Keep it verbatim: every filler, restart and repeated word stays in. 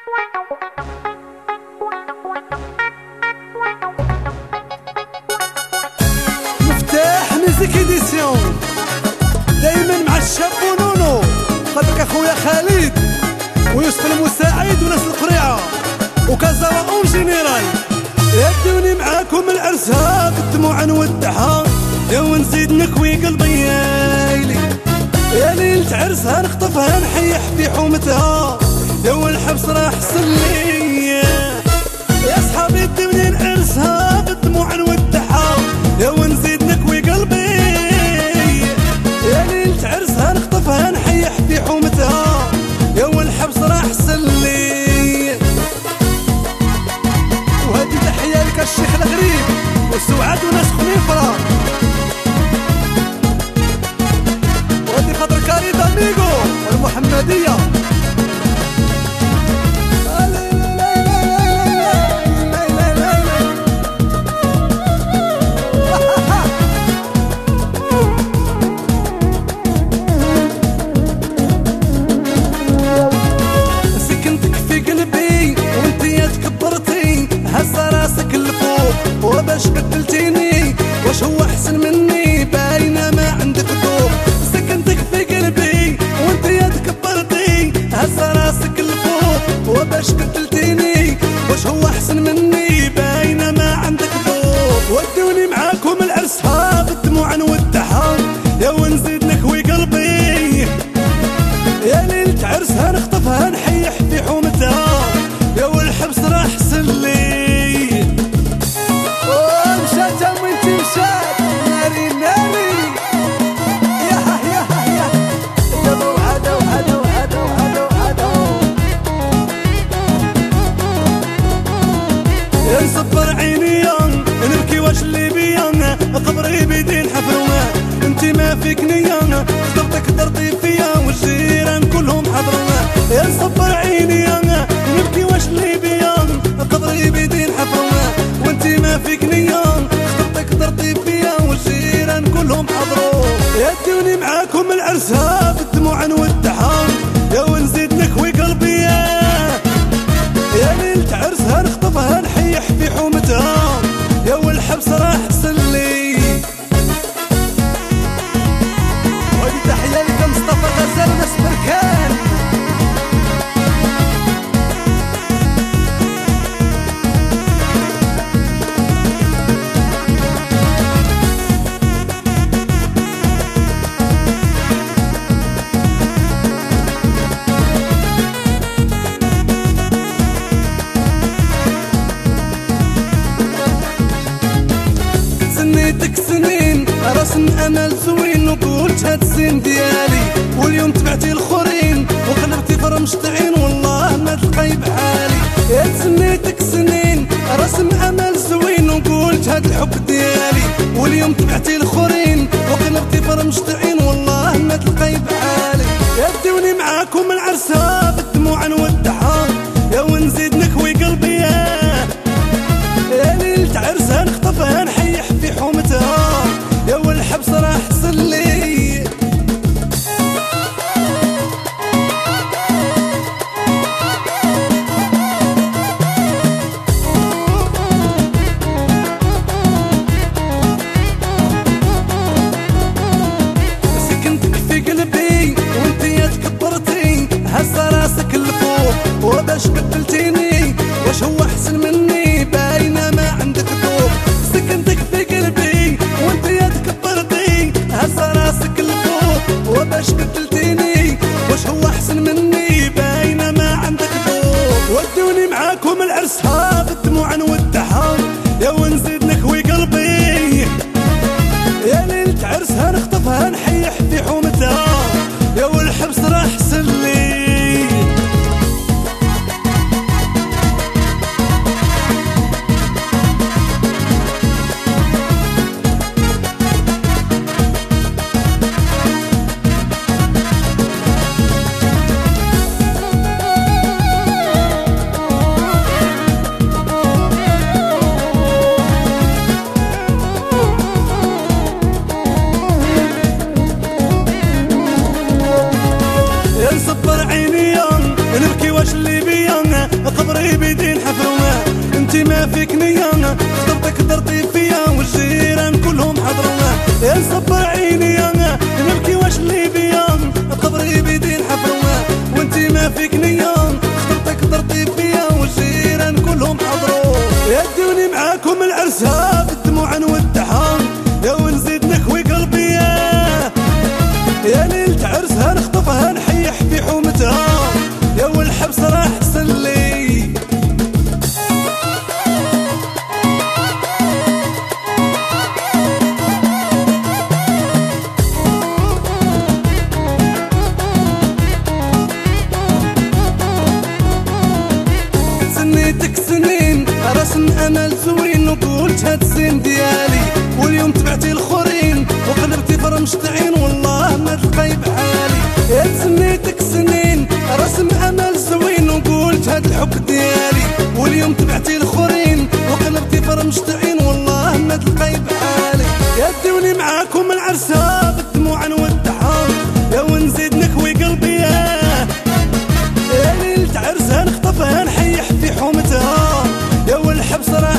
مفتاح ميوزيك إديسيون دايما مع الشاب ونونو، خاطرك اخويا خالد ويوسف المساعد وناس القريعه وكازاوا اون جينيرال. يدوني معاكم العرسها بالدموع نودعها، يا ونزيد نكوي قلبي يايلي، يا ليلة عرسها نخطفها نحيح في حومتها، يا والحبس راح سلي، يا صحابي دوني نعرسها بالدموع نودعها، يا ونزيد نكوي قلبي، يا ليلة عرسها نخطفها نحيح في حومتها، يا والحبس راح سلي. وهذه تحية لك الشيخ الغريب وسعاد وناس خنيفرة، وهذه خاطر كاريد اميغو والمحمدية. وباش بدلتيني واش هو احسن مني، باينه ما عندك ذوق، سكنتك في قلبي وانت يا تكبرتي، هزه راسك لفوق وباش بدلتيني واش هو احسن مني، باينه ما عندك ذوق. ودوني معاكم العرسها بالدموع نودعها، يا ونزيد نكوي قلبي، يا ليلة عرسها نخطفها نحيح في حومتها، يا والحبس راح سلي. ناري ناري يا يا يا يا وعدو عدو عدو عدو عدو، يا نصبر عيني نبكي واش اللي بيا، قبري بيدين حفروه انت ما فيك نية، خطبتك درتي فيا والجيران كلهم حضروه، يا نصبر عيني نبكي واش اللي بيا، قبري بيدين حفروه وانت ما فيك نية، خطبتك درتي فيا والجيران كلهم حضروا. يدوني معاكم العرسها بالدموع نودعها، يا ونزيد نكوي قلبي، يا ليلة عرسها نخطفها نحيح في حومتها، يا والحبس راح سلي. وهذه تحية لك مصطفى غزال وناس بركان. سنيتك سنين رسم امل زوين، وقلت هاد السن ديالي واليوم تبعتي الاخرين، وقلبتي فرمشت عين والله ما تلقاي بحالي. يا سنيتك سنين رسم امل زوين، وقلت هاد الحب ديالي واليوم تبعتي الاخرين، وقلبتي فرمشت عين والله ما تلقاي بحالي. يدوني معاكم العرسها بالدموع نودعها، يا ونزيد نكوي قلبي، يا ليلة عرسها نخطفها نحيح في حومتها، يا والحبس راح سلي. سكنتك في قلبي وانت يا تكبرتي، هزه راسك لفوق وباش بدلتيني واش هو احسن مني، باينه ما عندك ذوق، سكنتك في قلبي وانت يا تكبرتي، هزه راسك لفوق وباش بدلتيني واش هو احسن مني، باينه ما عندك ذوق. ودوني معاكم العرسها بالدموع نودعها، يا ونزيد نكوي قلبي، يا ليلة عرسها نخطفها نحيح في حومتها، يا والحبس راح سلي. نصبر عيني نبكي واش اللي بيا، ما فيك نية، خطبتك درتي فيا والجيران كلهم حضرونا. يا نصبر عيني نبكي واش اللي بيا، قبري بيدي نحفرونا. وانتي ما فيك نية، خطبتك درتي فيا والجيران كلهم حضروا. يا دوني معاكم العرسها بالدموع نودعها، يا ونزيد نكوي قلبي يا ليلة عرسها نخطفها نحيح في حومتها، يا والحبس راح تسلي. سنيتك سنين رسم امل زوين، وقلت هاد السن ديالي واليوم تبعتي الاخرين وقلبتي فرمشت عين، والله ما تلقاي بحالي. يا سنيتك سنين رسم امل زوين، وقلت هاد الحب ديالي واليوم تبعتي الاخرين وقلبتي فرمشت عين، والله ما تلقاي بحالي. يا دوني معاكم العرسه بالدموع نودعها، يا ونزيد نكوي قلبي يا ليلة عرسها نخطفها نحيح في حومتها، يا والحبس